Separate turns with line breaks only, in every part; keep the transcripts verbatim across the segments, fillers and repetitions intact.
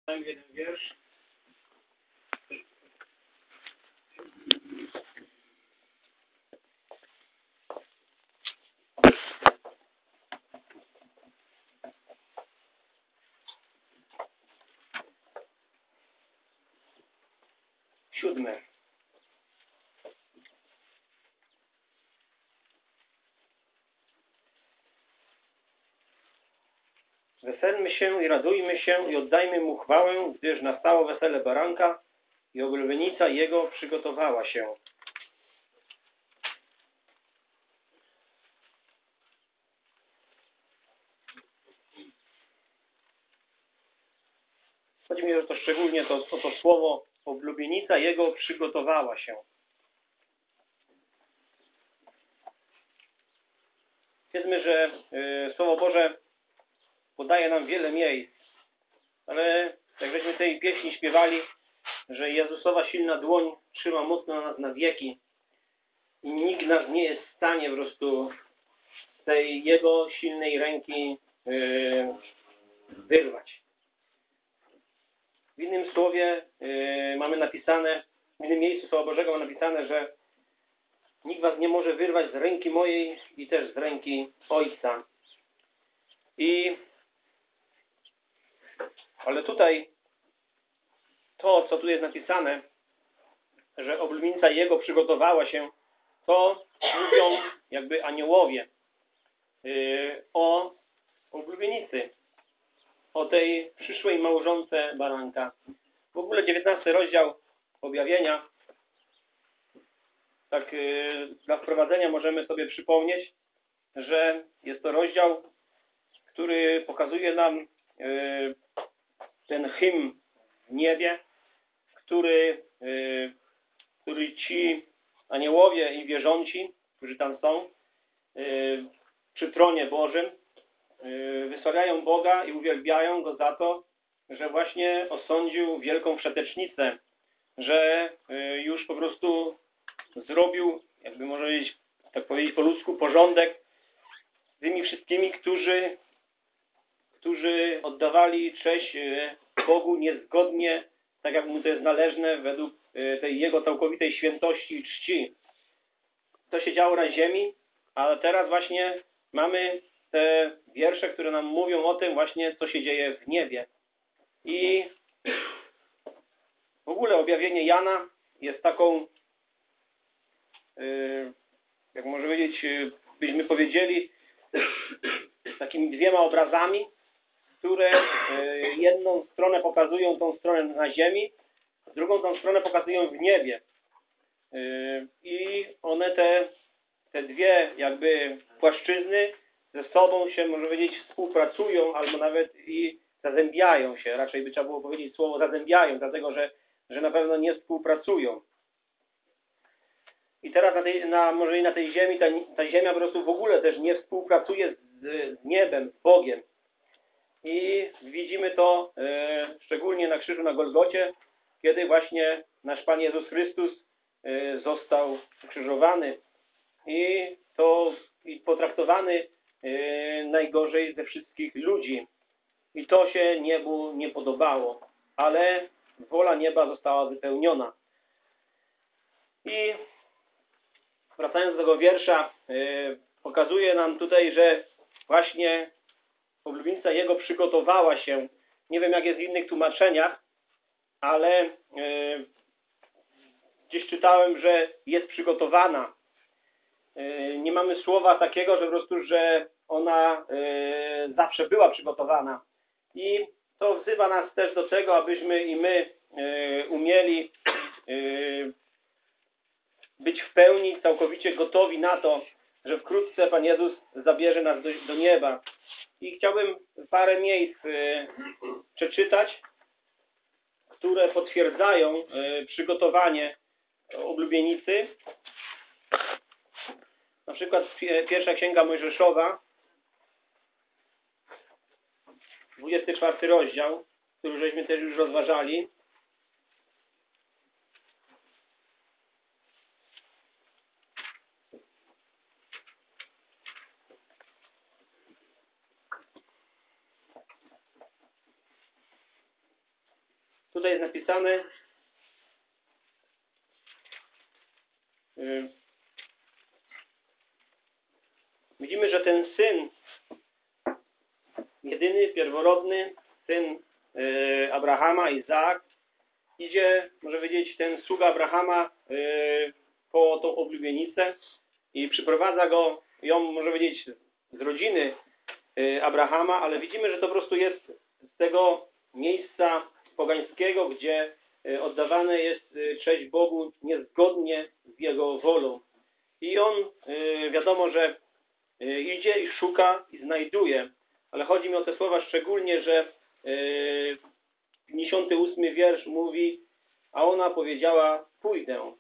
Tam jeden wiersz. Siódmy. Weselmy się i radujmy się i oddajmy mu chwałę, gdyż nastało wesele baranka i oblubienica jego przygotowała się. Chodzi mi o to szczególnie to, o to słowo oblubienica jego przygotowała się. Wiedzmy, że y, Słowo Boże podaje nam wiele miejsc, ale jak żeśmy tej pieśni śpiewali, że Jezusowa silna dłoń trzyma mocno nas na wieki i nikt nas nie jest w stanie po prostu z tej Jego silnej ręki yy, wyrwać. W innym słowie yy, mamy napisane, w innym miejscu Słowa Bożego mamy napisane, że nikt was nie może wyrwać z ręki mojej i też z ręki Ojca. I ale tutaj to, co tu jest napisane, że oblubienica Jego przygotowała się, to mówią jakby aniołowie yy, o oblubienicy, o tej przyszłej małżonce baranka. W ogóle dziewiętnasty rozdział Objawienia, tak yy, dla wprowadzenia możemy sobie przypomnieć, że jest to rozdział, który pokazuje nam yy, ten hymn w niebie, który, yy, który ci aniołowie i wierząci, którzy tam są, yy, przy tronie Bożym, yy, wysławiają Boga i uwielbiają Go za to, że właśnie osądził wielką wszetecznicę, że yy, już po prostu zrobił, jakby można powiedzieć, tak powiedzieć po ludzku, porządek z tymi wszystkimi, którzy, którzy oddawali cześć yy, Bogu niezgodnie, tak jak mu to jest należne, według yy, tej Jego całkowitej świętości i czci. To się działo na ziemi, a teraz właśnie mamy te wiersze, które nam mówią o tym właśnie, co się dzieje w niebie. I w ogóle objawienie Jana jest taką, yy, jak można powiedzieć, yy, byśmy powiedzieli, takimi dwiema obrazami, które yy, jedną stronę pokazują tą stronę na ziemi, drugą tą stronę pokazują w niebie. Yy, I one te, te dwie jakby płaszczyzny ze sobą się, można powiedzieć, współpracują albo nawet i zazębiają się. Raczej by trzeba było powiedzieć słowo zazębiają, dlatego że, że na pewno nie współpracują. I teraz na tej, na, może i na tej ziemi, ta, ta ziemia po prostu w ogóle też nie współpracuje z, z niebem, z Bogiem. I widzimy to e, szczególnie na krzyżu na Golgocie, kiedy właśnie nasz Pan Jezus Chrystus e, został ukrzyżowany i to i potraktowany e, najgorzej ze wszystkich ludzi. I to się niebu nie podobało, ale wola nieba została wypełniona. I wracając do tego wiersza, e, pokazuje nam tutaj, że właśnie oblubienica Jego przygotowała się. Nie wiem, jak jest w innych tłumaczeniach, ale e, gdzieś czytałem, że jest przygotowana. E, nie mamy słowa takiego, że po prostu, że ona e, zawsze była przygotowana. I to wzywa nas też do tego, abyśmy i my e, umieli e, być w pełni, całkowicie gotowi na to, że wkrótce Pan Jezus zabierze nas do, do nieba. I chciałbym parę miejsc y, przeczytać, które potwierdzają y, przygotowanie oblubienicy. Na przykład pi- pierwsza Księga Mojżeszowa, dwudziesty czwarty rozdział, który żeśmy też już rozważali. tutaj jest napisane, yy, widzimy, że ten syn, jedyny, pierworodny, syn yy, Abrahama, Izaak, idzie, może powiedzieć, ten sługa Abrahama yy, po tą oblubienicę i przyprowadza go, ją, może powiedzieć, z rodziny yy, Abrahama, ale widzimy, że to po prostu jest z tego miejsca pogańskiego, gdzie yy, oddawane jest yy, cześć Bogu niezgodnie z Jego wolą. I on, yy, wiadomo, że yy, idzie i szuka i znajduje, ale chodzi mi o te słowa szczególnie, że yy, pięćdziesiąty ósmy wiersz mówi, a ona powiedziała, pójdę.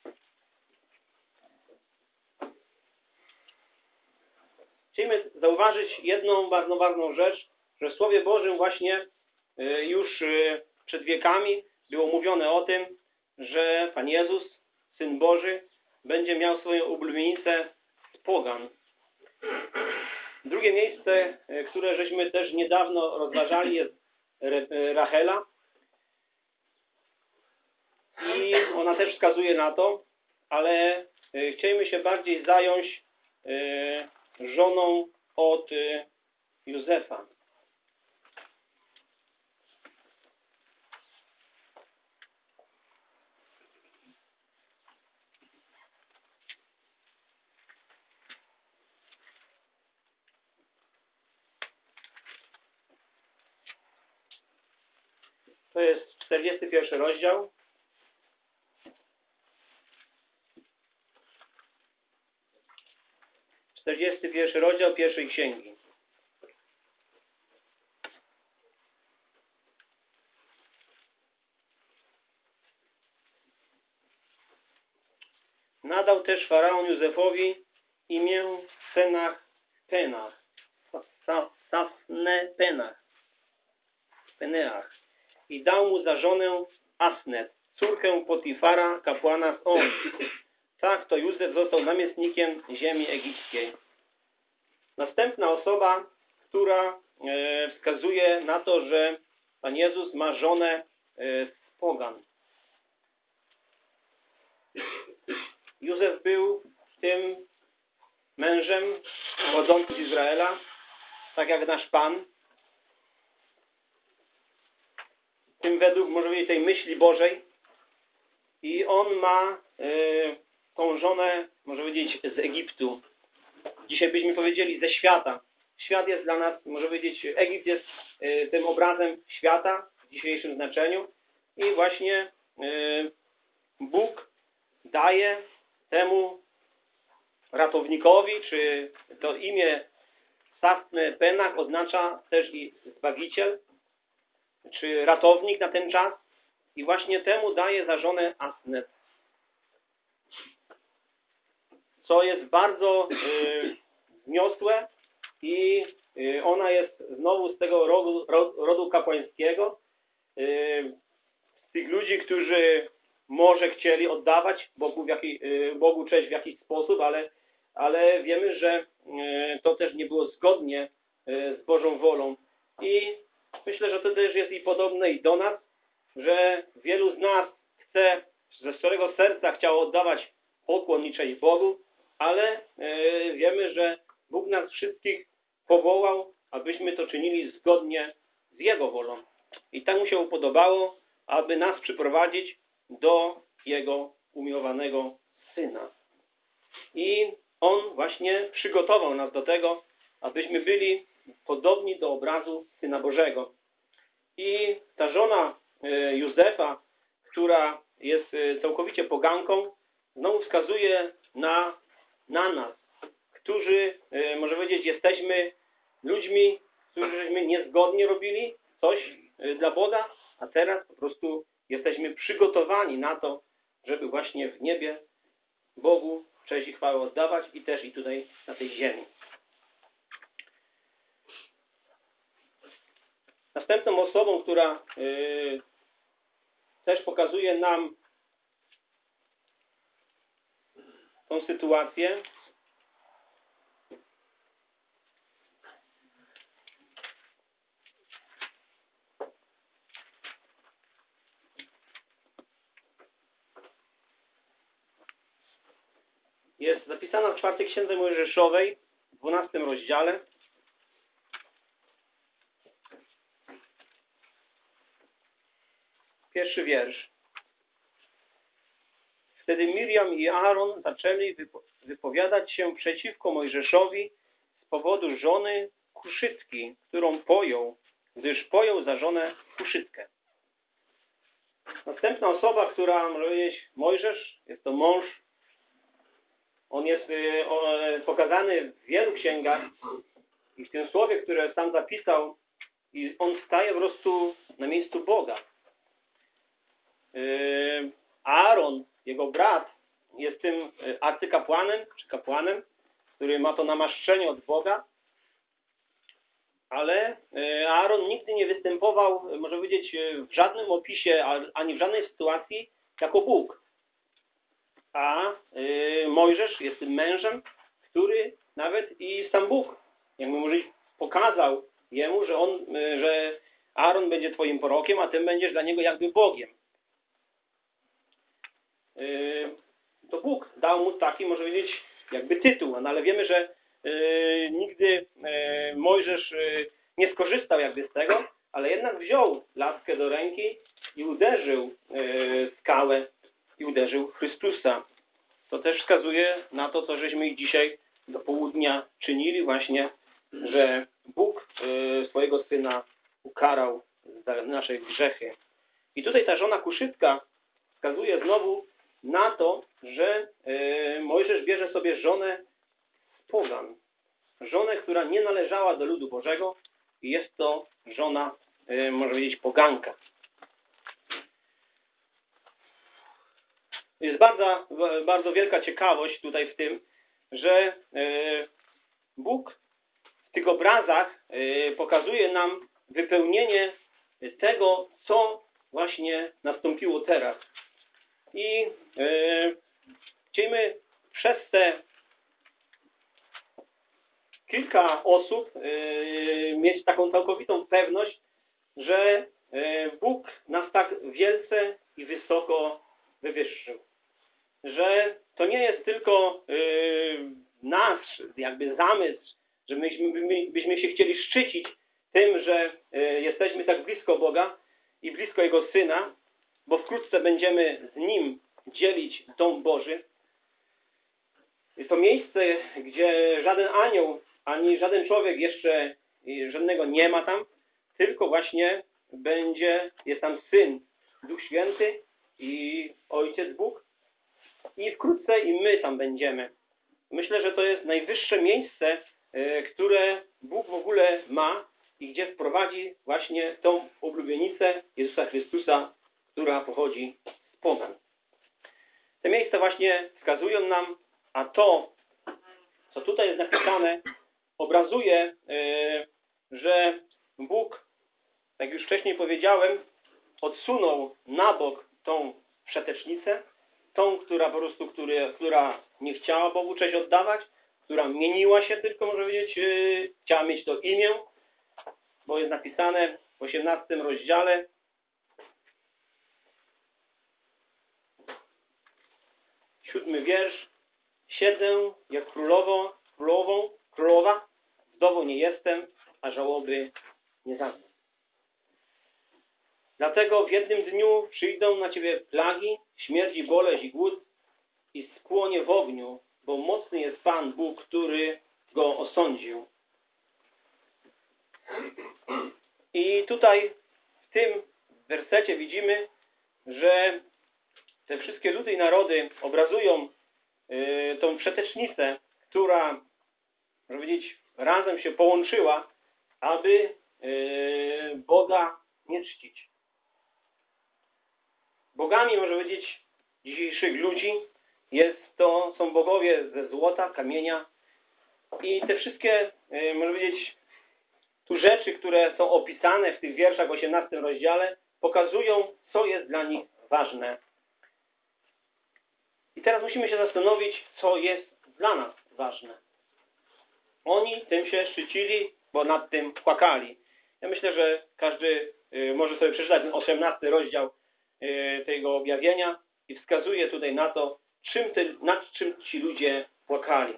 Chcemy zauważyć jedną bardzo ważną rzecz, że w Słowie Bożym właśnie już przed wiekami było mówione o tym, że Pan Jezus, Syn Boży, będzie miał swoją ulubienicę z pogan. Drugie miejsce, które żeśmy też niedawno rozważali, jest Rachela. I ona też wskazuje na to, ale chcielibyśmy się bardziej zająć żoną od Józefa. To jest czterdziesty pierwszy rozdział. czterdziesty pierwszy rozdział pierwszej księgi. Nadał też Faraon Józefowi imię Senach Penach. Safne Penach. Peneach. I dał mu za żonę Asnet, córkę Potifara, kapłana z On. Tak to Józef został namiestnikiem ziemi egipskiej. Następna osoba, która e, wskazuje na to, że Pan Jezus ma żonę e, z pogan. Józef był tym mężem wodzącym z Izraela, tak jak nasz Pan. Tym według, może powiedzieć, tej myśli Bożej. I on ma e, tą żonę, może powiedzieć, z Egiptu. Dzisiaj byśmy powiedzieli ze świata. Świat jest dla nas, może powiedzieć, Egipt jest y, tym obrazem świata w dzisiejszym znaczeniu. I właśnie y, Bóg daje temu ratownikowi, czy to imię Safne Penach oznacza też i Zbawiciel, czy ratownik na ten czas. I właśnie temu daje za żonę Asnet. Co jest bardzo y, wniosłe i y, ona jest znowu z tego rodu, rodu kapłańskiego, y, z tych ludzi, którzy może chcieli oddawać Bogu, w jaki, y, Bogu cześć w jakiś sposób, ale, ale wiemy, że y, to też nie było zgodnie y, z Bożą wolą. I myślę, że to też jest i podobne i do nas, że wielu z nas chce, ze szczerego serca chciało oddawać pokłon i cześć Bogu, ale y, wiemy, że Bóg nas wszystkich powołał, abyśmy to czynili zgodnie z Jego wolą. I tak mu się podobało, aby nas przyprowadzić do Jego umiłowanego Syna. I On właśnie przygotował nas do tego, abyśmy byli podobni do obrazu Syna Bożego. I ta żona y, Józefa, która jest y, całkowicie poganką, znowu wskazuje na, na nas, którzy, y, może powiedzieć, jesteśmy ludźmi, którzy żeśmy niezgodnie robili coś y, dla Boga, a teraz po prostu jesteśmy przygotowani na to, żeby właśnie w niebie Bogu cześć i chwałę oddawać i też i tutaj na tej ziemi. Następną osobą, która y, też pokazuje nam tą sytuację, jest zapisana w czwartej Księdze Mojżeszowej, w dwunastym rozdziale. Pierwszy wiersz. Wtedy Miriam i Aaron zaczęli wypowiadać się przeciwko Mojżeszowi z powodu żony Kuszytki, którą pojął, gdyż pojął za żonę Kuszytkę. Następna osoba, która może powiedzieć Mojżesz, jest to mąż. On jest y, o, pokazany w wielu księgach i w tym słowie, które sam zapisał, i on staje po prostu na miejscu Boga. Y, Aaron, jego brat, jest tym arcykapłanem, czy kapłanem, który ma to namaszczenie od Boga, ale Aaron nigdy nie występował, można powiedzieć, w żadnym opisie, ani w żadnej sytuacji jako Bóg. A Mojżesz jest tym mężem, który nawet i sam Bóg, jakby może pokazał jemu, że on, że Aaron będzie twoim prorokiem, a ty będziesz dla niego jakby Bogiem. To Bóg dał mu taki, może powiedzieć, jakby tytuł, no ale wiemy, że nigdy Mojżesz nie skorzystał jakby z tego, ale jednak wziął laskę do ręki i uderzył skałę i uderzył Chrystusa. To też wskazuje na to, co żeśmy i dzisiaj do południa czynili właśnie, że Bóg swojego Syna ukarał za nasze grzechy. I tutaj ta żona Kuszytka wskazuje znowu na to, że Mojżesz bierze sobie żonę z pogan. Żonę, która nie należała do ludu Bożego i jest to żona, można powiedzieć, poganka. Jest bardzo, bardzo wielka ciekawość tutaj w tym, że Bóg w tych obrazach pokazuje nam wypełnienie tego, co właśnie nastąpiło teraz. I chcielibyśmy przez te kilka osób mieć taką całkowitą pewność, że Bóg nas tak wielce i wysoko wywyższył. Że to nie jest tylko nasz jakby zamysł, że myśmy, byśmy się chcieli szczycić tym, że jesteśmy tak blisko Boga i blisko Jego Syna, bo wkrótce będziemy z Nim dzielić dom Boży. Jest to miejsce, gdzie żaden anioł, ani żaden człowiek jeszcze żadnego nie ma tam, tylko właśnie będzie, jest tam Syn, Duch Święty i Ojciec Bóg. I wkrótce i my tam będziemy. Myślę, że to jest najwyższe miejsce, które Bóg w ogóle ma i gdzie wprowadzi właśnie tą oblubienicę Jezusa Chrystusa, która pochodzi z pogan. Te miejsca właśnie wskazują nam, a to, co tutaj jest napisane, obrazuje, że Bóg, jak już wcześniej powiedziałem, odsunął na bok tą wszetecznicę, tą, która po prostu, który, która nie chciała Bogu cześć oddawać, która mieniła się tylko, może powiedzieć, yy, chciała mieć to imię, bo jest napisane w osiemnastym rozdziale, siódmy wiersz, siedzę jak królowo, królową, królowa, wdową nie jestem, a żałoby nie zaznam. Dlatego w jednym dniu przyjdą na ciebie plagi, śmierć i boleść i głód i spłonie w ogniu, bo mocny jest Pan Bóg, który go osądził. I tutaj w tym wersecie widzimy, że te wszystkie ludy i narody obrazują y, tą przetecznicę, która, można powiedzieć, razem się połączyła, aby y, Boga nie czcić. Bogami, można powiedzieć, dzisiejszych ludzi jest to, są bogowie ze złota, kamienia i te wszystkie, można powiedzieć, tu rzeczy, które są opisane w tych wierszach w osiemnastym rozdziale, pokazują, co jest dla nich ważne. I teraz musimy się zastanowić, co jest dla nas ważne. Oni tym się szczycili, bo nad tym płakali. Ja myślę, że każdy może sobie przeczytać ten osiemnasty rozdział tego objawienia i wskazuje tutaj na to, czym te, nad czym ci ludzie płakali.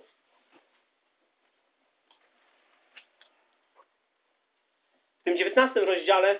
W tym dziewiętnastym rozdziale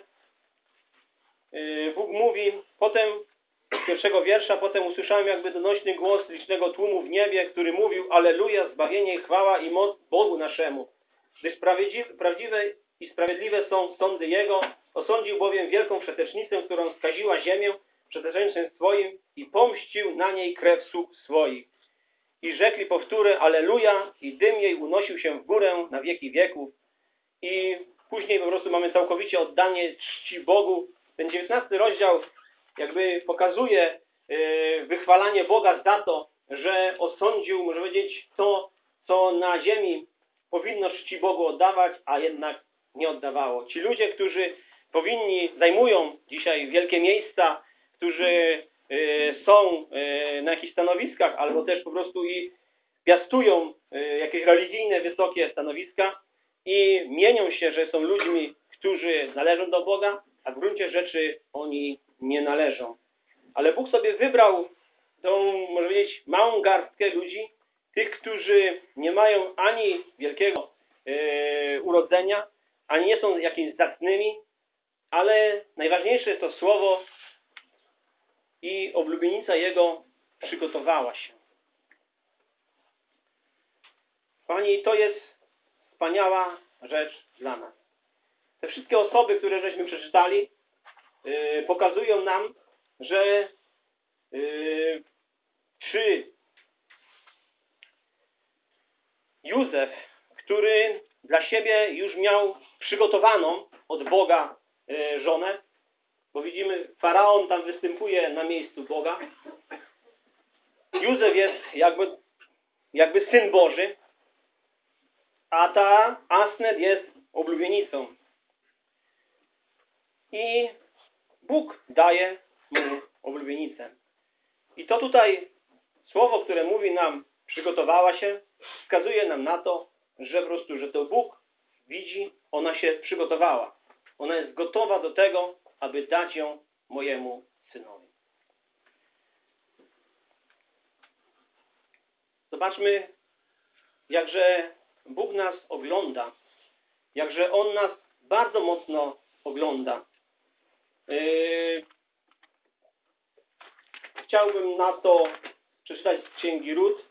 Bóg mówi, potem z pierwszego wiersza, potem usłyszałem jakby donośny głos licznego tłumu w niebie, który mówił: Alleluja, zbawienie, chwała i moc Bogu naszemu, gdyż prawdziwe i sprawiedliwe są sądy Jego, osądził bowiem wielką przetecznicę, którą skaziła ziemię przeteczeństwem swoim i pomścił na niej krew sług swoich. I rzekli powtórę: Alleluja, i dym jej unosił się w górę na wieki wieków. I później po prostu mamy całkowicie oddanie czci Bogu. Ten dziewiętnasty rozdział jakby pokazuje yy, wychwalanie Boga za to, że osądził, można powiedzieć, to, co na ziemi powinno czci Bogu oddawać, a jednak nie oddawało. Ci ludzie, którzy powinni, zajmują dzisiaj wielkie miejsca, którzy yy, są yy, na jakichś stanowiskach, albo też po prostu i piastują yy, jakieś religijne, wysokie stanowiska i mienią się, że są ludźmi, którzy należą do Boga, a w gruncie rzeczy oni nie należą. Ale Bóg sobie wybrał tą, można powiedzieć, małą garstkę ludzi, tych, którzy nie mają ani wielkiego yy, urodzenia, ani nie są jakimiś zacnymi, ale najważniejsze jest to słowo i oblubienica Jego przygotowała się. Pani, to jest wspaniała rzecz dla nas. Te wszystkie osoby, które żeśmy przeczytali, yy, pokazują nam, że yy, czy Józef, który dla siebie już miał przygotowaną od Boga yy, żonę, bo widzimy, Faraon tam występuje na miejscu Boga. Józef jest jakby, jakby Syn Boży, a ta Asnet jest oblubienicą. I Bóg daje mu oblubienicę. I to tutaj słowo, które mówi nam, przygotowała się, wskazuje nam na to, że po prostu, że to Bóg widzi, ona się przygotowała. Ona jest gotowa do tego, aby dać ją mojemu synowi. Zobaczmy, jakże Bóg nas ogląda, jakże On nas bardzo mocno ogląda. Yy, chciałbym na to przeczytać z Księgi Rut.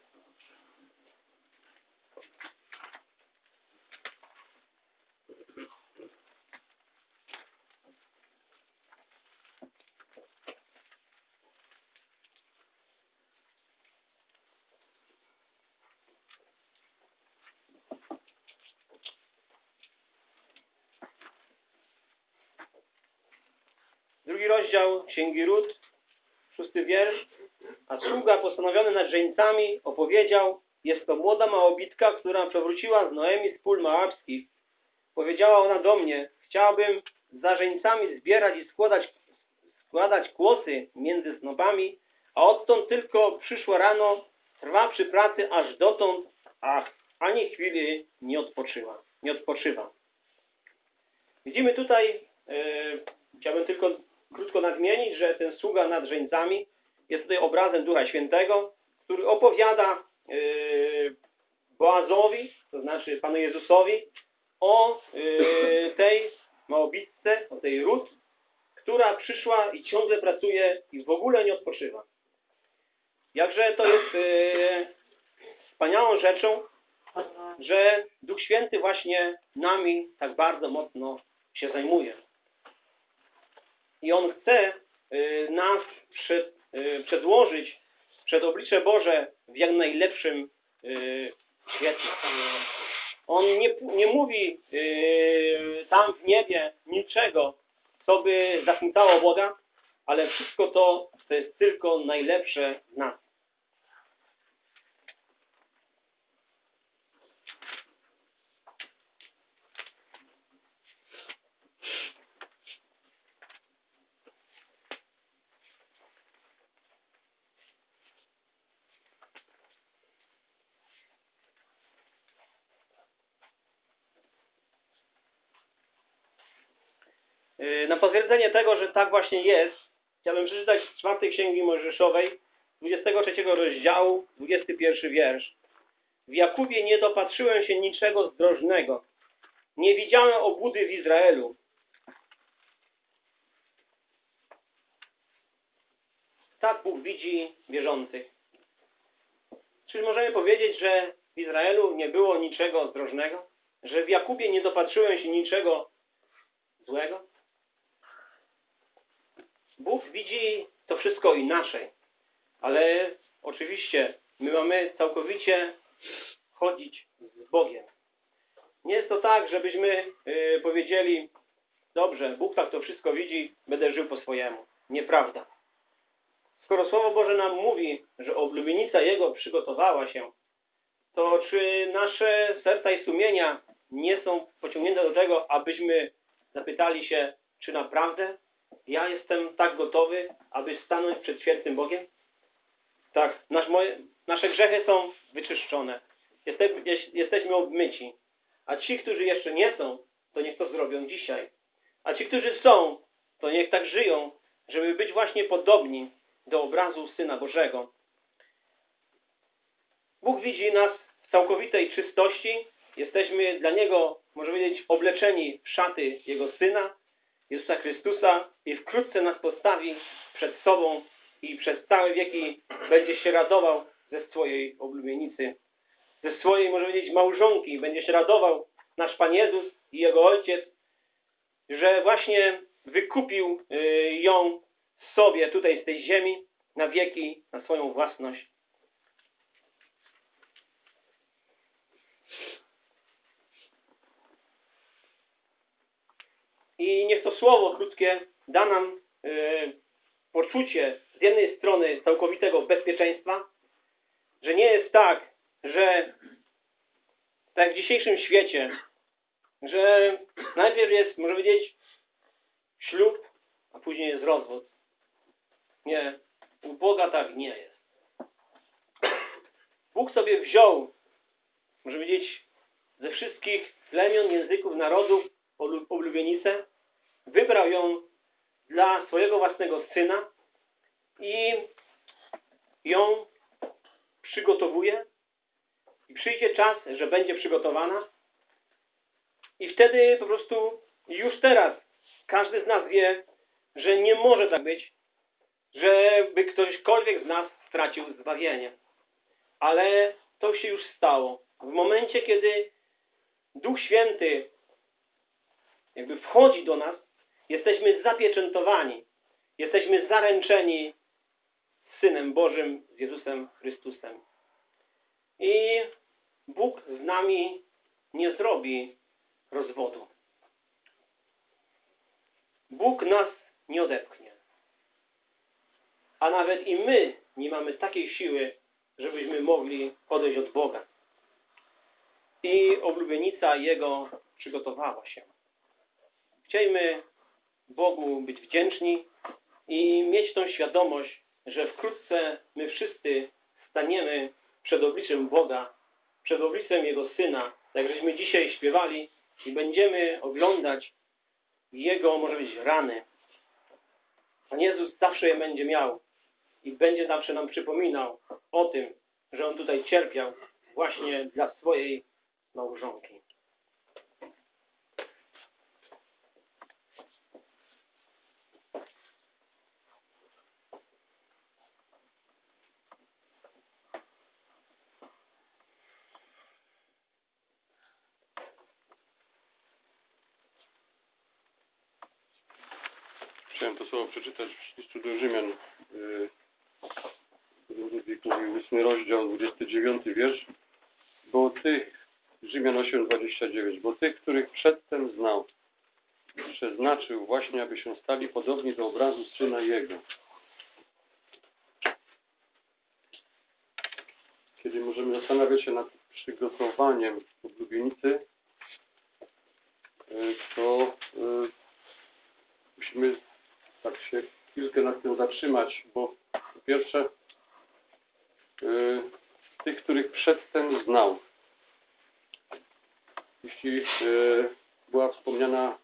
Drugi rozdział Księgi Rut, szósty wiersz. A sługa postanowiony nad żeńcami opowiedział: jest to młoda Małobitka, która przewróciła z Noemi z pól moabskich. Powiedziała ona do mnie: chciałabym za żeńcami zbierać i składać, składać kłosy między snopami, a odtąd tylko przyszło rano, trwa przy pracy aż dotąd, ach, ani chwili nie odpoczywa. Nie odpoczywa. Widzimy tutaj, yy, chciałbym tylko krótko nadmienić, że ten sługa nad żeńcami jest tutaj obrazem Ducha Świętego, który opowiada yy, Boazowi, to znaczy Panu Jezusowi, o yy, tej Małobitce, o tej Rut, która przyszła i ciągle pracuje i w ogóle nie odpoczywa. Jakże to jest yy, wspaniałą rzeczą, że Duch Święty właśnie nami tak bardzo mocno się zajmuje. I On chce yy, nas przed, yy, przedłożyć przed oblicze Boże w jak najlepszym yy, świetle. On nie, nie mówi yy, tam w niebie niczego, co by zachwycało Boga, ale wszystko to, to jest tylko najlepsze z nas. Na potwierdzenie tego, że tak właśnie jest, chciałbym przeczytać z czwartej Księgi Mojżeszowej, dwudziestego trzeciego rozdziału, dwudziesty pierwszy wiersz. W Jakubie nie dopatrzyłem się niczego zdrożnego. Nie widziałem obłudy w Izraelu. Tak Bóg widzi wierzących. Czy możemy powiedzieć, że w Izraelu nie było niczego zdrożnego? Że w Jakubie nie dopatrzyłem się niczego złego? Bóg widzi to wszystko inaczej. Ale oczywiście my mamy całkowicie chodzić z Bogiem. Nie jest to tak, żebyśmy yy, powiedzieli, dobrze, Bóg tak to wszystko widzi, będę żył po swojemu. Nieprawda. Skoro Słowo Boże nam mówi, że oblubienica Jego przygotowała się, to czy nasze serca i sumienia nie są pociągnięte do tego, abyśmy zapytali się, czy naprawdę ja jestem tak gotowy, aby stanąć przed świętym Bogiem? Tak, nasz, moje, nasze grzechy są wyczyszczone. Jeste, jesteśmy obmyci. A ci, którzy jeszcze nie są, to niech to zrobią dzisiaj. A ci, którzy są, to niech tak żyją, żeby być właśnie podobni do obrazu Syna Bożego. Bóg widzi nas w całkowitej czystości. Jesteśmy dla Niego, można powiedzieć, obleczeni w szaty Jego Syna, Jezusa Chrystusa, i wkrótce nas postawi przed sobą i przez całe wieki będzie się radował ze swojej oblubienicy, ze swojej, można powiedzieć, małżonki. Będzie się radował nasz Pan Jezus i Jego Ojciec, że właśnie wykupił ją sobie tutaj z tej ziemi na wieki, na swoją własność. I niech to słowo krótkie da nam yy, poczucie z jednej strony całkowitego bezpieczeństwa, że nie jest tak, że tak w dzisiejszym świecie, że najpierw jest, można powiedzieć, ślub, a później jest rozwód. Nie, u Boga tak nie jest. Bóg sobie wziął, można powiedzieć, ze wszystkich plemion, języków, narodów oblubienicę, wybrał ją dla swojego własnego Syna i ją przygotowuje. I przyjdzie czas, że będzie przygotowana. I wtedy po prostu już teraz każdy z nas wie, że nie może tak być, żeby ktośkolwiek z nas stracił zbawienie. Ale to się już stało. W momencie, kiedy Duch Święty jakby wchodzi do nas, jesteśmy zapieczętowani, jesteśmy zaręczeni z Synem Bożym, z Jezusem Chrystusem. I Bóg z nami nie zrobi rozwodu. Bóg nas nie odepchnie. A nawet i my nie mamy takiej siły, żebyśmy mogli odejść od Boga. I oblubienica Jego przygotowała się. Chciejmy Bogu być wdzięczni i mieć tą świadomość, że wkrótce my wszyscy staniemy przed obliczem Boga, przed obliczem Jego Syna, jak żeśmy dzisiaj śpiewali, i będziemy oglądać Jego, może być, rany. Pan Jezus zawsze je będzie miał i będzie zawsze nam przypominał o tym, że On tutaj cierpiał właśnie dla swojej małżonki.
Chciałem to słowo przeczytać w listu do Rzymian, Ludwik mówił, ósmy rozdział, dwudziesty dziewiąty wiersz. Bo tych, Rzymian osiem, dwadzieścia dziewięć, bo tych, których przedtem znał, przeznaczył właśnie, aby się stali podobni do obrazu Syna Jego. Kiedy możemy zastanawiać się nad przygotowaniem oblubienicy, to musimy tak się chwilkę nad tym zatrzymać, bo po pierwsze tych, których przedtem znał. Jeśli była wspomniana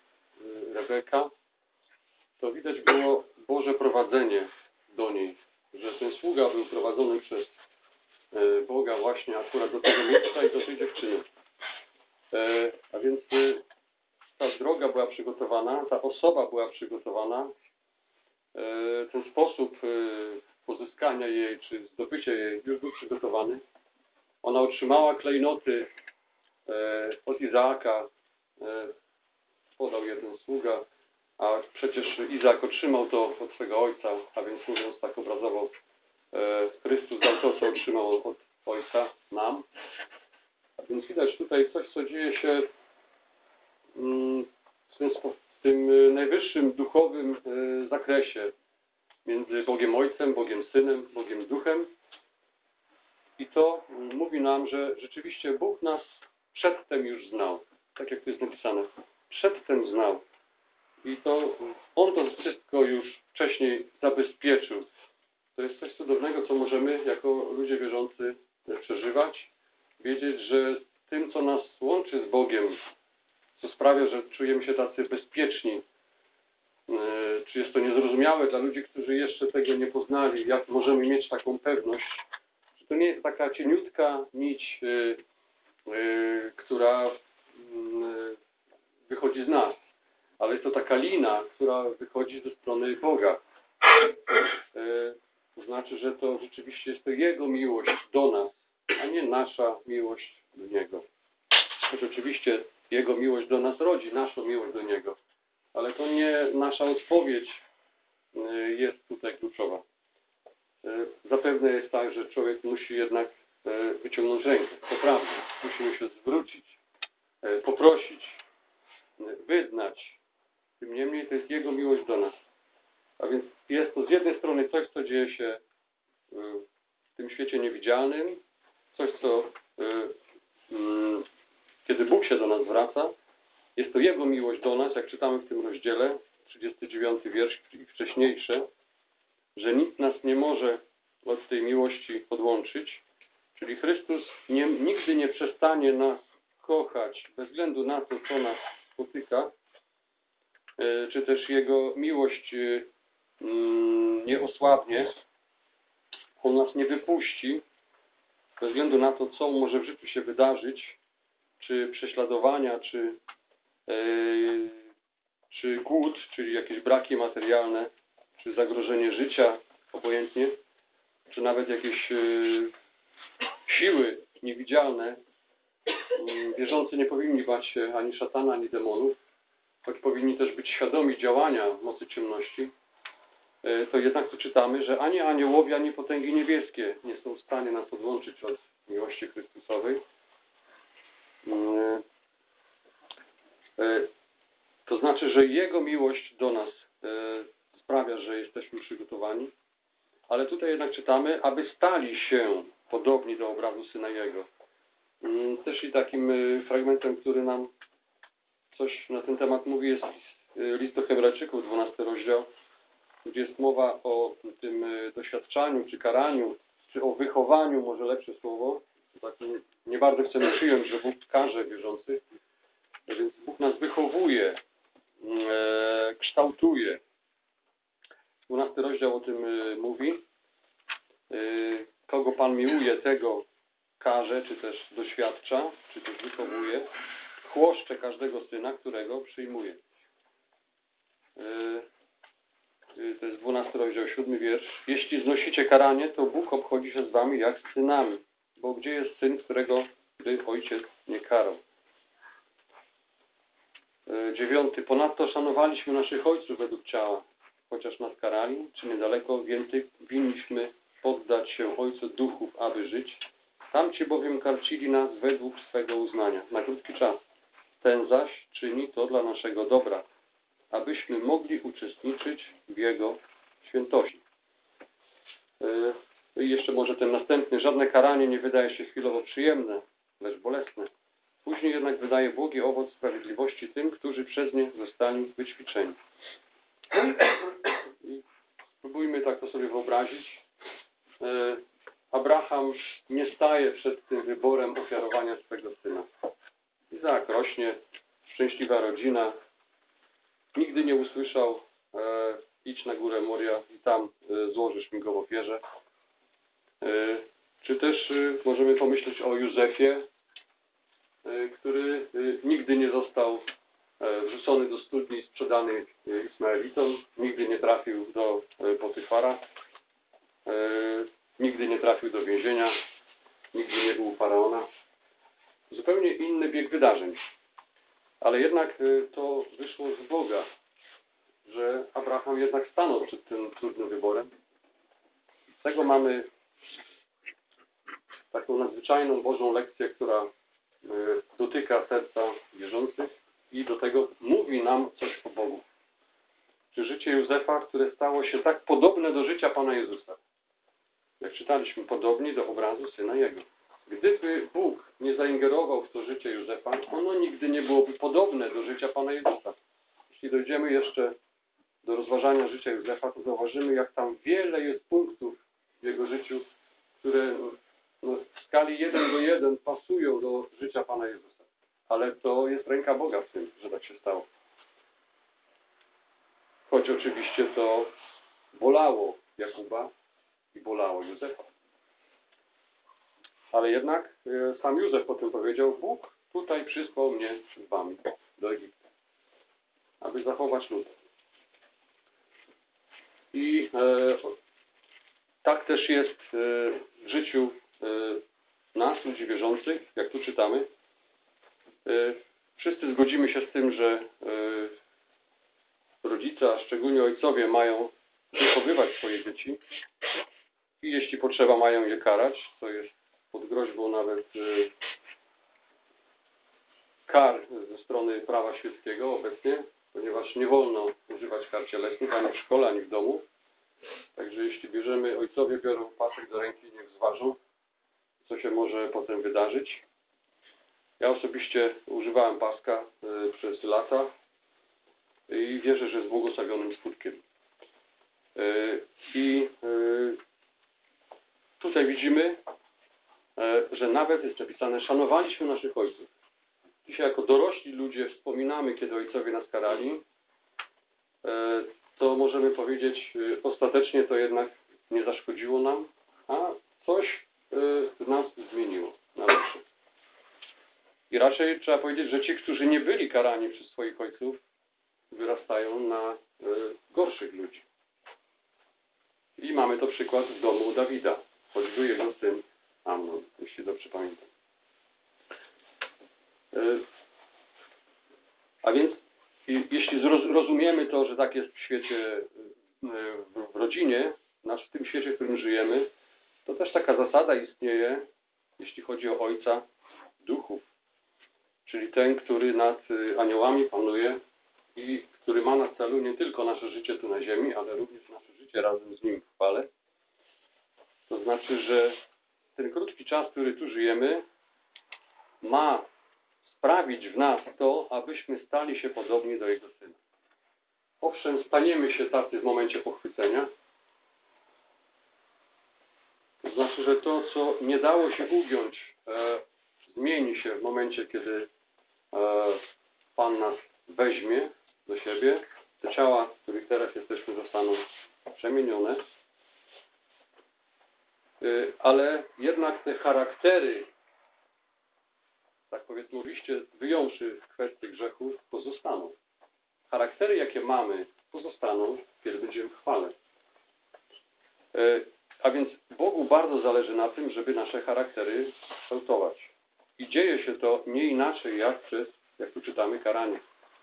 Rebeka, to widać było Boże prowadzenie do niej, że ten sług sługa był prowadzony przez e, Boga właśnie akurat do tego miejsca i do tej dziewczyny. E, a więc e, ta droga była przygotowana, ta osoba była przygotowana, e, ten sposób e, pozyskania jej czy zdobycia jej już był przygotowany. Ona otrzymała klejnoty e, od Izaaka, e, podał jeden sługa, a przecież Izaak otrzymał to od swego ojca, a więc mówiąc tak obrazowo, e, Chrystus dał to, co otrzymał od ojca nam. A więc widać tutaj coś, co dzieje się mm, w tym, w tym najwyższym duchowym e, zakresie między Bogiem Ojcem, Bogiem Synem, Bogiem Duchem. I to mm, mówi nam, że rzeczywiście Bóg nas przedtem już znał. Tak jak to jest napisane. Przedtem znał. I to On to wszystko już wcześniej zabezpieczył. To jest coś cudownego, co możemy jako ludzie wierzący przeżywać. Wiedzieć, że tym, co nas łączy z Bogiem, co sprawia, że czujemy się tacy bezpieczni, czy jest to niezrozumiałe dla ludzi, którzy jeszcze tego nie poznali, jak możemy mieć taką pewność, że to nie jest taka cieniutka nić, yy, yy, która yy, wychodzi z nas, ale jest to taka lina, która wychodzi ze strony Boga. Yy, to znaczy, że to rzeczywiście jest to Jego miłość do nas, a nie nasza miłość do Niego. Choć oczywiście Jego miłość do nas rodzi naszą miłość do Niego, ale to nie nasza odpowiedź yy, jest tutaj kluczowa. Yy, zapewne jest tak, że człowiek musi jednak yy, wyciągnąć rękę. To prawda. Musimy się zwrócić, yy, poprosić, yy, wyznać. Tym niemniej to jest Jego miłość do nas. A więc jest to z jednej strony coś, co dzieje się w tym świecie niewidzialnym, coś, co kiedy Bóg się do nas zwraca, jest to Jego miłość do nas, jak czytamy w tym rozdziale, trzydziesty dziewiąty wiersz i wcześniejsze, że nikt nas nie może od tej miłości odłączyć, czyli Chrystus nie, nigdy nie przestanie nas kochać bez względu na to, co nas spotyka, czy też Jego miłość nie osłabnie, On nas nie wypuści, bez względu na to, co może w życiu się wydarzyć, czy prześladowania, czy, yy, czy głód, czyli jakieś braki materialne, czy zagrożenie życia, obojętnie, czy nawet jakieś yy, siły niewidzialne. Yy, wierzący nie powinni bać się ani szatana, ani demonów, choć powinni też być świadomi działania mocy ciemności. To jednak tu czytamy, że ani aniołowie, ani potęgi niebieskie nie są w stanie nas odłączyć od miłości Chrystusowej. To znaczy, że Jego miłość do nas sprawia, że jesteśmy przygotowani, ale tutaj jednak czytamy, aby stali się podobni do obrazu Syna Jego. Też i takim fragmentem, który nam coś na ten temat mówi, jest list do Hebrajczyków, dwunasty rozdział, gdzie jest mowa o tym doświadczaniu, czy karaniu, czy o wychowaniu, może lepsze słowo. Tak nie bardzo chcemy przyjąć, że Bóg karze wierzących, więc Bóg nas wychowuje, e, kształtuje. dwunasty rozdział o tym mówi. E, kogo Pan miłuje, tego karze, czy też doświadcza, czy też wychowuje. Chłoszcze każdego syna, którego przyjmuje. E, To jest dwunasty rozdział, siódmy wiersz. Jeśli znosicie karanie, to Bóg obchodzi się z wami jak z synami. Bo gdzie jest syn, którego gdy ojciec nie karał? Dziewiąty. Ponadto szanowaliśmy naszych ojców według ciała, chociaż nas karali, czy niedaleko więcej winniśmy poddać się Ojcu duchów, aby żyć. Tamci bowiem karcili nas według swego uznania, na krótki czas. Ten zaś czyni to dla naszego dobra, abyśmy mogli uczestniczyć w Jego świętości. I jeszcze może ten następny. Żadne karanie nie wydaje się chwilowo przyjemne, lecz bolesne. Później jednak wydaje błogi owoc sprawiedliwości tym, którzy przez nie zostali wyćwiczeni. I spróbujmy tak to sobie wyobrazić. Abraham nie staje przed tym wyborem ofiarowania swego syna. Izaak rośnie, szczęśliwa rodzina. Nigdy nie usłyszał, e, idź na górę Moria i tam e, złożysz mi go w ofierze. Czy też możemy pomyśleć o Józefie, który nigdy nie został wrzucony do studni, sprzedany Ismaelitom, nigdy nie trafił do Potyfara, nigdy nie trafił do więzienia, nigdy nie był u Faraona. Zupełnie inny bieg wydarzeń. Ale jednak to wyszło z Boga, że Abraham jednak stanął przed tym trudnym wyborem. Z tego mamy taką nadzwyczajną Bożą lekcję, która dotyka serca wierzących i do tego mówi nam coś o Bogu. Czy życie Józefa, które stało się tak podobne do życia Pana Jezusa. Jak czytaliśmy, podobnie do obrazu Syna Jego. Gdyby Bóg nie zaingerował w to życie Józefa, ono nigdy nie byłoby podobne do życia Pana Jezusa. Jeśli dojdziemy jeszcze do rozważania życia Józefa, to zauważymy, jak tam wiele jest punktów w jego życiu, które no, w skali jeden do jeden pasują do życia Pana Jezusa. Ale to jest ręka Boga w tym, że tak się stało. Choć oczywiście to bolało Jakuba i bolało Józefa. Ale jednak e, sam Józef potem powiedział, Bóg tutaj przysłał mnie przed wami do Egiptu, aby zachować lud. I e, tak też jest e, w życiu e, nas, ludzi wierzących, jak tu czytamy. E, wszyscy zgodzimy się z tym, że e, rodzice, a szczególnie ojcowie, mają wychowywać swoje dzieci i jeśli potrzeba, mają je karać, co jest pod groźbą nawet e, kar ze strony prawa świeckiego obecnie, ponieważ nie wolno używać kar cielesnych ani w szkole, ani w domu. Także jeśli bierzemy, ojcowie biorą pasek do ręki, niech zważą, co się może potem wydarzyć. Ja osobiście używałem paska y, przez lata i wierzę, że z błogosławionym skutkiem. Y, I y, tutaj widzimy, y, że nawet jest napisane, szanowaliśmy naszych ojców. Dzisiaj jako dorośli ludzie wspominamy, kiedy ojcowie nas karali, y, to możemy powiedzieć, y, ostatecznie to jednak nie zaszkodziło nam, a coś y, nas zmieniło na lepsze. I raczej trzeba powiedzieć, że ci, którzy nie byli karani przez swoich ojców, wyrastają na y, gorszych ludzi. I mamy to przykład w domu Dawida, choćby jego syn Amnon, jeśli dobrze pamiętam. Y, a więc i, jeśli zrozumiemy to, że tak jest w świecie, y, w, w rodzinie, nasz, w tym świecie, w którym żyjemy, to też taka zasada istnieje, jeśli chodzi o ojca duchów. Czyli ten, który nad aniołami panuje i który ma na celu nie tylko nasze życie tu na ziemi, ale również nasze życie razem z Nim w chwale. To znaczy, że ten krótki czas, który tu żyjemy, ma sprawić w nas to, abyśmy stali się podobni do Jego Syna. Owszem, staniemy się tacy w momencie pochwycenia. To znaczy, że to, co nie dało się ugiąć, e, zmieni się w momencie, kiedy Pan nas weźmie do siebie. Te ciała, w których teraz jesteśmy, zostaną przemienione. Ale jednak te charaktery, tak powiedzmy, oczywiście wyjąwszy kwestię grzechów, pozostaną. Charaktery, jakie mamy, pozostaną, kiedy będziemy w chwale. A więc Bogu bardzo zależy na tym, żeby nasze charaktery kształtować. I dzieje się to nie inaczej jak przez, jak tu czytamy, karanie.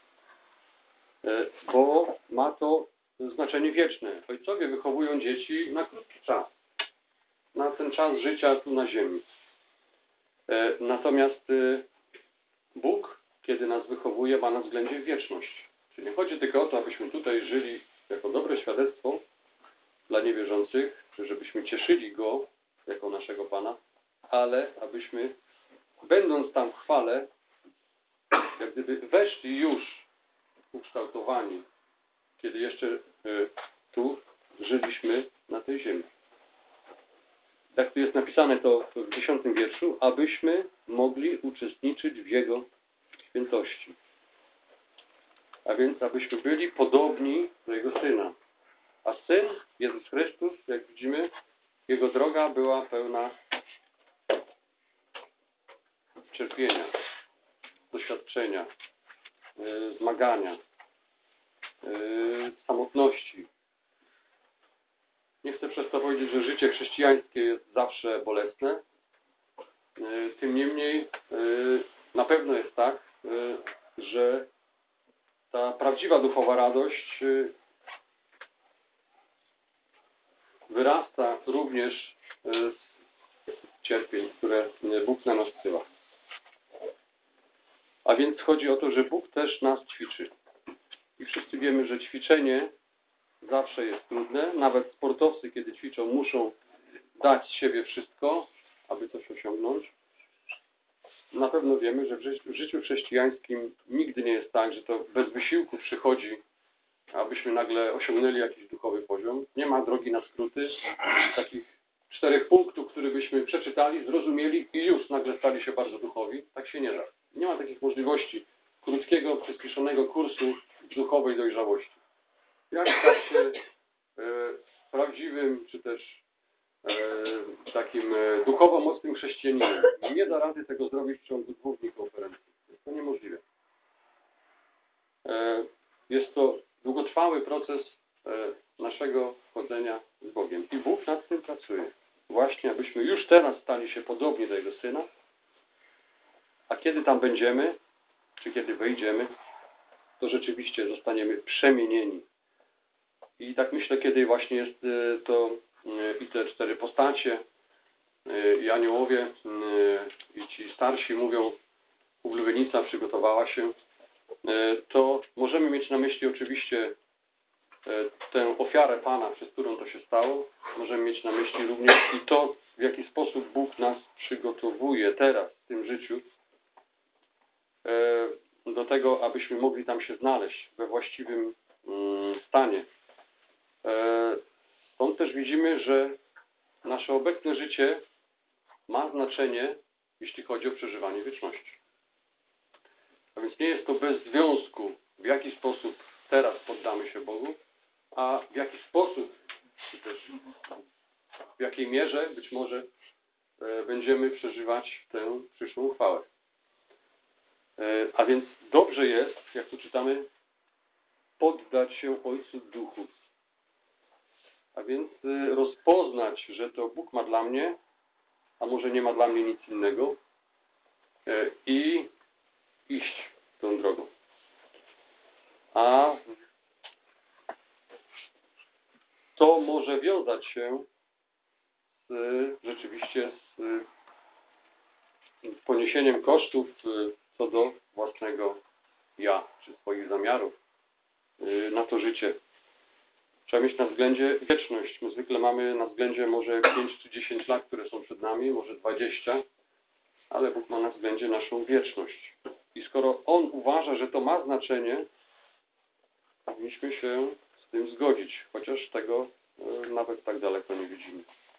Bo ma to znaczenie wieczne. Ojcowie wychowują dzieci na krótki czas. Na ten czas życia tu na ziemi. Natomiast Bóg, kiedy nas wychowuje, ma na względzie wieczność. Czyli nie chodzi tylko o to, abyśmy tutaj żyli jako dobre świadectwo dla niewierzących, czy żebyśmy cieszyli Go jako naszego Pana, ale abyśmy, będąc tam w chwale, jak gdyby weszli już ukształtowani, kiedy jeszcze y, tu żyliśmy na tej ziemi. Tak tu jest napisane to w dziesiątym wierszu, abyśmy mogli uczestniczyć w Jego świętości. A więc, abyśmy byli podobni do Jego Syna. A Syn, Jezus Chrystus, jak widzimy, Jego droga droga była pełna cierpienia, doświadczenia, yy, zmagania, yy, samotności. Nie chcę przez to powiedzieć, że życie chrześcijańskie jest zawsze bolesne. Yy, tym niemniej yy, na pewno jest tak, yy, że ta prawdziwa duchowa radość yy, wyrasta również yy, z cierpień, które Bóg na nas zsyła. A więc chodzi o to, że Bóg też nas ćwiczy. I wszyscy wiemy, że ćwiczenie zawsze jest trudne. Nawet sportowcy, kiedy ćwiczą, muszą dać z siebie wszystko, aby coś osiągnąć. Na pewno wiemy, że w życiu, w życiu chrześcijańskim nigdy nie jest tak, że to bez wysiłku przychodzi, abyśmy nagle osiągnęli jakiś duchowy poziom. Nie ma drogi na skróty, takich czterech punktów, które byśmy przeczytali, zrozumieli i już nagle stali się bardzo duchowi. Tak się nie da. Nie ma takich możliwości krótkiego, przyspieszonego kursu duchowej dojrzałości. Jak stać się e, prawdziwym, czy też e, takim e, duchowo mocnym chrześcijaninem? Nie da rady tego zrobić w ciągu dwóch dni konferencji. Jest to niemożliwe. E, jest to długotrwały proces e, naszego chodzenia z Bogiem. I Bóg nad tym pracuje. Właśnie, abyśmy już teraz stali się podobni do Jego Syna, a kiedy tam będziemy, czy kiedy wejdziemy, to rzeczywiście zostaniemy przemienieni. I tak myślę, kiedy właśnie jest to i te cztery postacie, i aniołowie, i ci starsi mówią, ulubienica przygotowała się, to możemy mieć na myśli oczywiście tę ofiarę Pana, przez którą to się stało. Możemy mieć na myśli również i to, w jaki sposób Bóg nas przygotowuje teraz w tym życiu do tego, abyśmy mogli tam się znaleźć we właściwym stanie. Stąd też widzimy, że nasze obecne życie ma znaczenie, jeśli chodzi o przeżywanie wieczności. A więc nie jest to bez związku, w jaki sposób teraz poddamy się Bogu, a w jaki sposób, czy też w jakiej mierze być może będziemy przeżywać tę przyszłą chwałę. A więc dobrze jest, jak tu czytamy, poddać się Ojcu Duchu. A więc rozpoznać, że to Bóg ma dla mnie, a może nie ma dla mnie nic innego i iść tą drogą. A to może wiązać się z, rzeczywiście z poniesieniem kosztów co do własnego ja, czy swoich zamiarów na to życie. Trzeba mieć na względzie wieczność. My zwykle mamy na względzie może pięć czy dziesięć lat, które są przed nami, może dwadzieścia, ale Bóg ma na względzie naszą wieczność. I skoro On uważa, że to ma znaczenie, powinniśmy się z tym zgodzić, chociaż tego nawet tak daleko nie widzimy.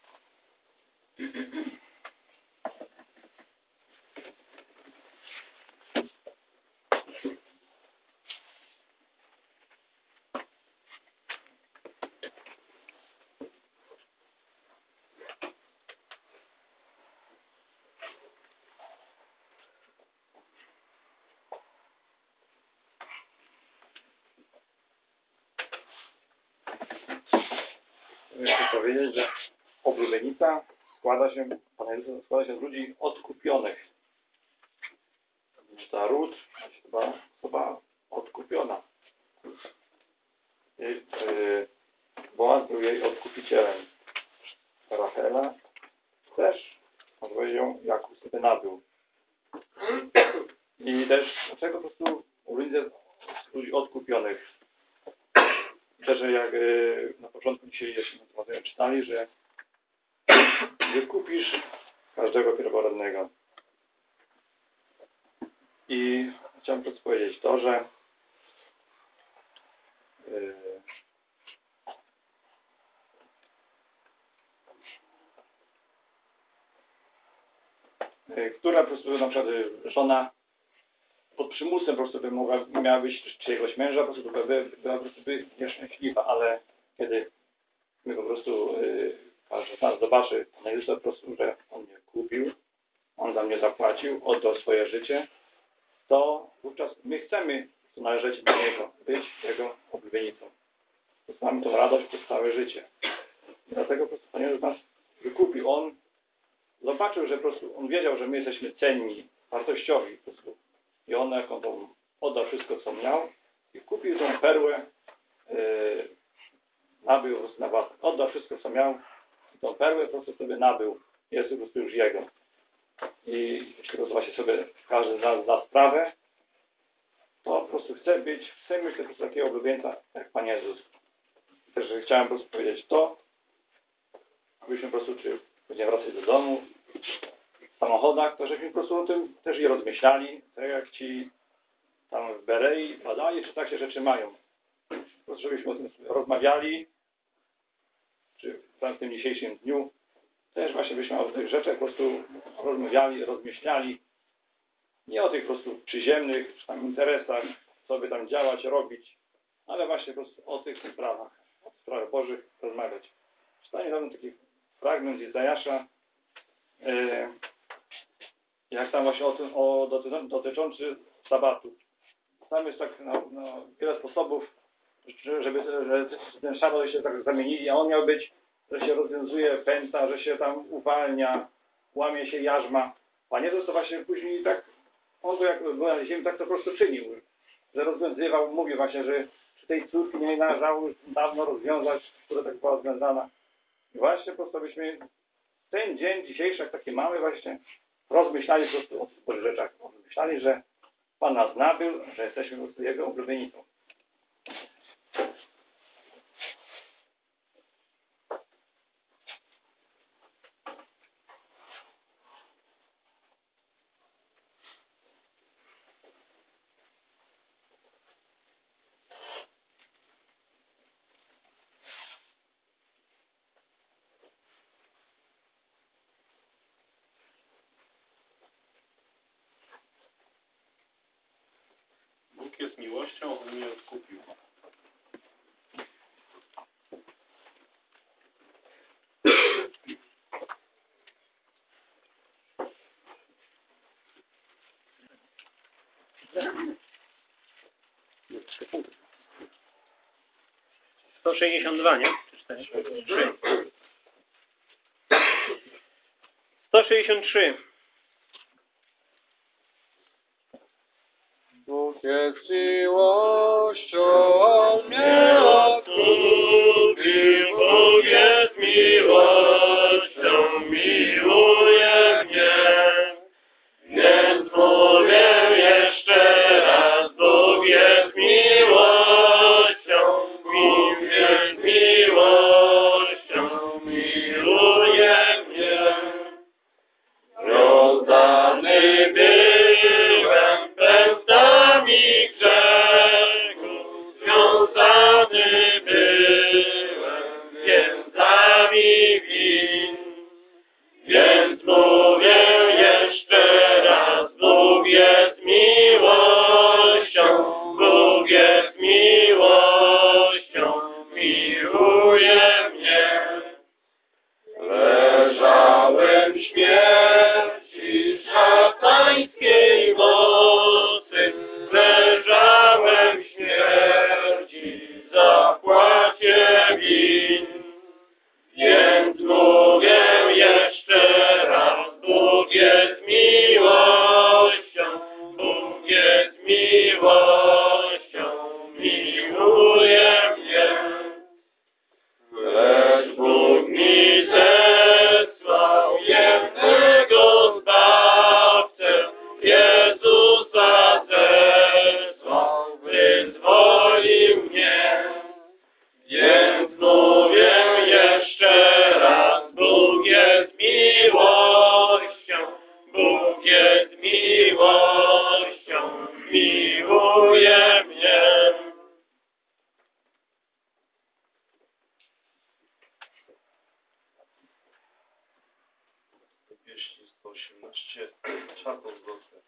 Chcę powiedzieć, że oblubienica składa się, Pan Jezus składa się z ludzi odkupionych. Ta ród, chyba osoba odkupiona. Jej, yy, Boaz był jej odkupicielem. Rachela też, on powiedział, Jakub sobie nabył. I też, dlaczego po prostu ulicy ludzi odkupionych? Też jak yy, na początku dzisiaj jeszcze na temat czytali, że wykupisz każdego pierworodnego. I chciałem po prostu powiedzieć to, że yy, która po prostu na przykład żona pod przymusem po prostu by mogła, miała być czyjegoś męża, po prostu by, by, była po prostu by nieszczęśliwa, ale kiedy my po prostu yy, każdy z nas zobaczy Pana Jezusa po prostu, że On mnie kupił, On za mnie zapłacił, oddał swoje życie, to wówczas my chcemy należeć do Niego, być Jego oblubienicą. Mamy tą radość przez całe życie. I dlatego po prostu Pan Jezus nas wykupił. On zobaczył, że po prostu On wiedział, że my jesteśmy cenni, wartościowi po prostu. I On jako to oddał wszystko, co miał i kupił tą perłę, yy, nabył po prostu na was. Oddał wszystko, co miał i tą perłę po prostu sobie nabył. Jest po prostu już Jego. I jeśli to właśnie sobie każdy z nas zda sprawę, to po prostu chce być, chce mieć po prostu takiego oblubieńca jak Pan Jezus. Też chciałem po prostu powiedzieć to, abyśmy po prostu, czy będziemy wracać do domu, w samochodach, to żebyśmy po prostu o tym też i rozmyślali, tak jak ci tam w Berei badali, czy takie rzeczy mają. Po prostu żebyśmy o tym rozmawiali, czy w tym dzisiejszym dniu też właśnie byśmy o tych rzeczach po prostu rozmawiali, rozmyślali. Nie o tych po prostu przyziemnych, czy tam interesach, co by tam działać, robić, ale właśnie po prostu o tych sprawach, o sprawach Bożych rozmawiać. Czytanie tam taki fragment z Izajasza, yy, jak tam właśnie o tym, o doty, dotyczący sabatu. Tam jest tak no, no, wiele sposobów, żeby że ten szabat się tak zamienili, a on miał być, że się rozwiązuje pęta, że się tam uwalnia, łamie się jarzma. Pan Jezus to właśnie później tak, on to jak był na ziemi, tak to po prostu czynił, że rozwiązywał, mówił właśnie, że czy tej córki nie należało już dawno rozwiązać, która tak była związana. I właśnie po prostu byśmy ten dzień dzisiejszy, jak taki mały właśnie, rozmyślali po prostu o tych rzeczach. Rozmyślali, że Pan nas nabył, że jesteśmy po prostu Jego oblubienicą.
Bóg jest miłością, On mnie odkupił.
sto sześćdziesiąt dwa, nie? Czy cztery? sto sześćdziesiąt trzy.
Bóg jest miłością, On mnie odkupił. Bóg jest miłością, miłuje mnie. Więc mówię jeszcze raz, Bóg jest miłością, Bóg jest miłością, miłuje mnie. Rozdany byłem pętami grzechów, związany byłem więzami win. Więc mówię jeszcze raz, Bóg jest miłością, Bóg jest miłością, miłuje mnie. Leżałem w śmierci szatańskiej mocy, leżałem w śmierci w zapłacie win. Więc mówię jeszcze raz, Bóg jest miłością, Bóg jest miłością, miłuje mnie. Lecz Bóg mi zesłał jednego Zbawcę, Jezusa zesłał, wyzwolił mnie. Więc mówię jeszcze raz, Bóg jest miłością, Bóg jest miłością, miłuje mnie.
Pieśni sto osiemnaście, czwarta zwrotka.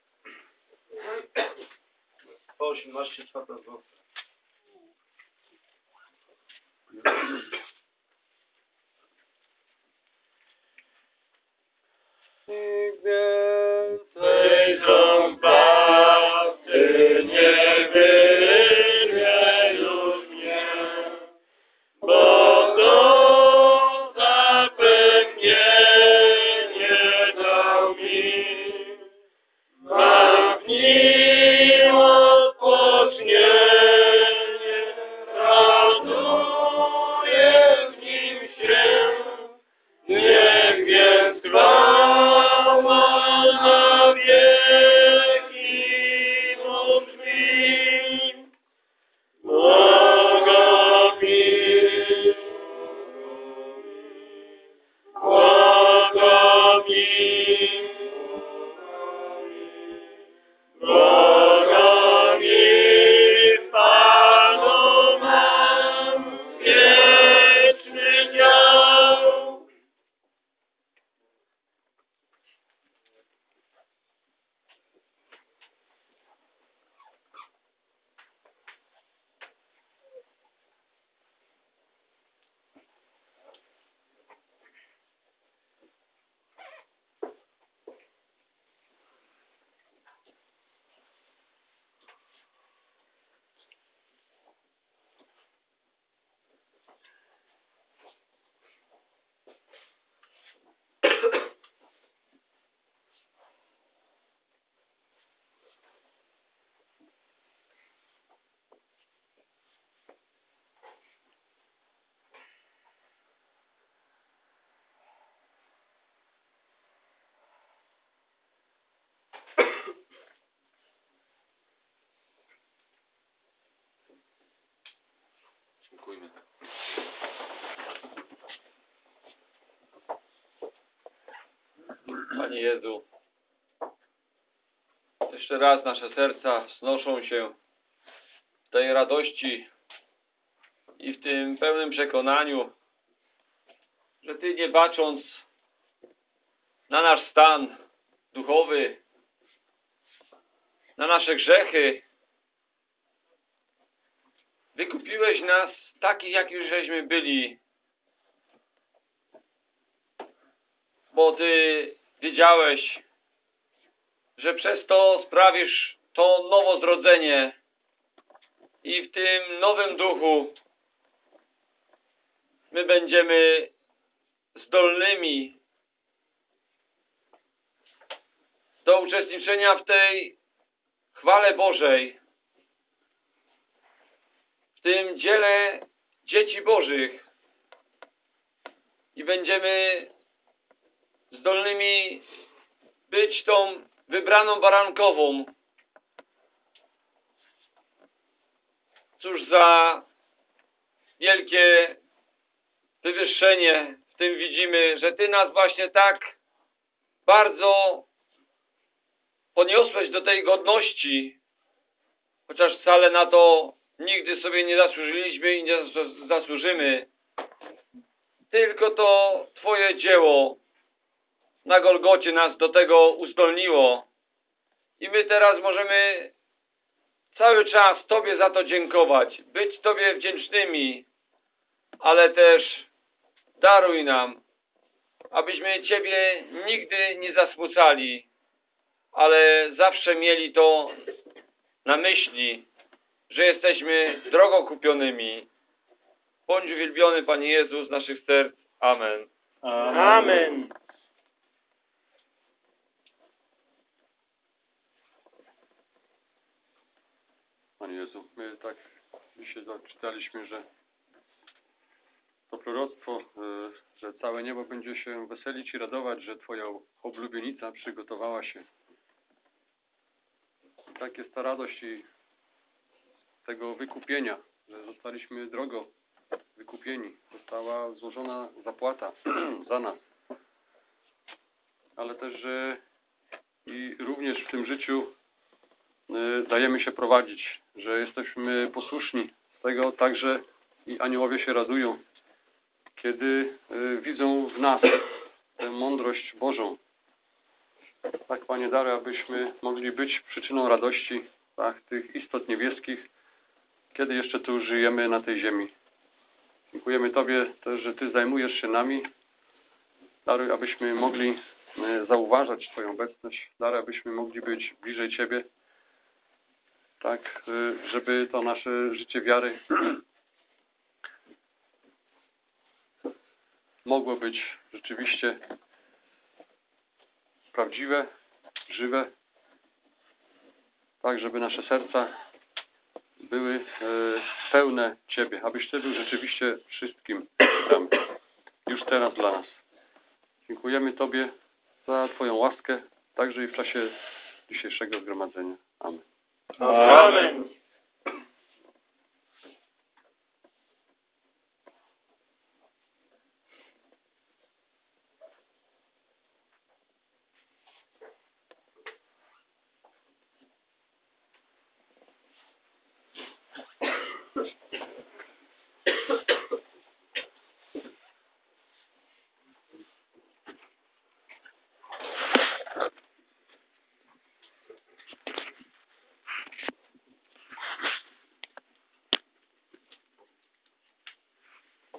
sto osiemnaście, czwarta zwrotka.
Dziękujmy.
Panie Jezu, jeszcze raz nasze serca wznoszą się w tej radości i w tym pełnym przekonaniu, że Ty, nie bacząc na nasz stan duchowy, na nasze grzechy, wykupiłeś nas takich, jak już żeśmy byli, bo Ty wiedziałeś, że przez to sprawisz to nowozrodzenie i w tym nowym duchu my będziemy zdolnymi do uczestniczenia w tej chwale Bożej, w tym dziele dzieci Bożych i będziemy zdolnymi być tą wybraną barankową. Cóż za wielkie wywyższenie w tym widzimy, że Ty nas właśnie tak bardzo podniosłeś do tej godności, chociaż wcale na to nigdy sobie nie zasłużyliśmy i nie zasłużymy. Tylko to Twoje dzieło na Golgocie nas do tego uzdolniło. I my teraz możemy cały czas Tobie za to dziękować, być Tobie wdzięcznymi, ale też daruj nam, abyśmy Ciebie nigdy nie zasmucali, ale zawsze mieli to na myśli, że jesteśmy drogo kupionymi. Bądź uwielbiony, Panie Jezu, z naszych serc. Amen.
Amen.
Panie Jezu, my tak dzisiaj czytaliśmy, że to proroctwo, że całe niebo będzie się weselić i radować, że Twoja oblubienica przygotowała się. I tak jest ta radość i tego wykupienia, że zostaliśmy drogo wykupieni. Została złożona zapłata za nas. Ale też, że i również w tym życiu dajemy się prowadzić, że jesteśmy posłuszni. Z tego także i aniołowie się radują, kiedy widzą w nas tę mądrość Bożą. Tak, Panie, daruj, abyśmy mogli być przyczyną radości, tak, tych istot niebieskich, kiedy jeszcze tu żyjemy na tej ziemi. Dziękujemy Tobie też, że Ty zajmujesz się nami. Daruj, abyśmy mogli zauważać Twoją obecność. Daruj, abyśmy mogli być bliżej Ciebie. Tak, żeby to nasze życie wiary mogło być rzeczywiście prawdziwe, żywe. Tak, żeby nasze serca były e, pełne Ciebie, abyś Ty był rzeczywiście wszystkim tam, już teraz dla nas. Dziękujemy Tobie za Twoją łaskę, także i w czasie dzisiejszego zgromadzenia. Amen.
Amen.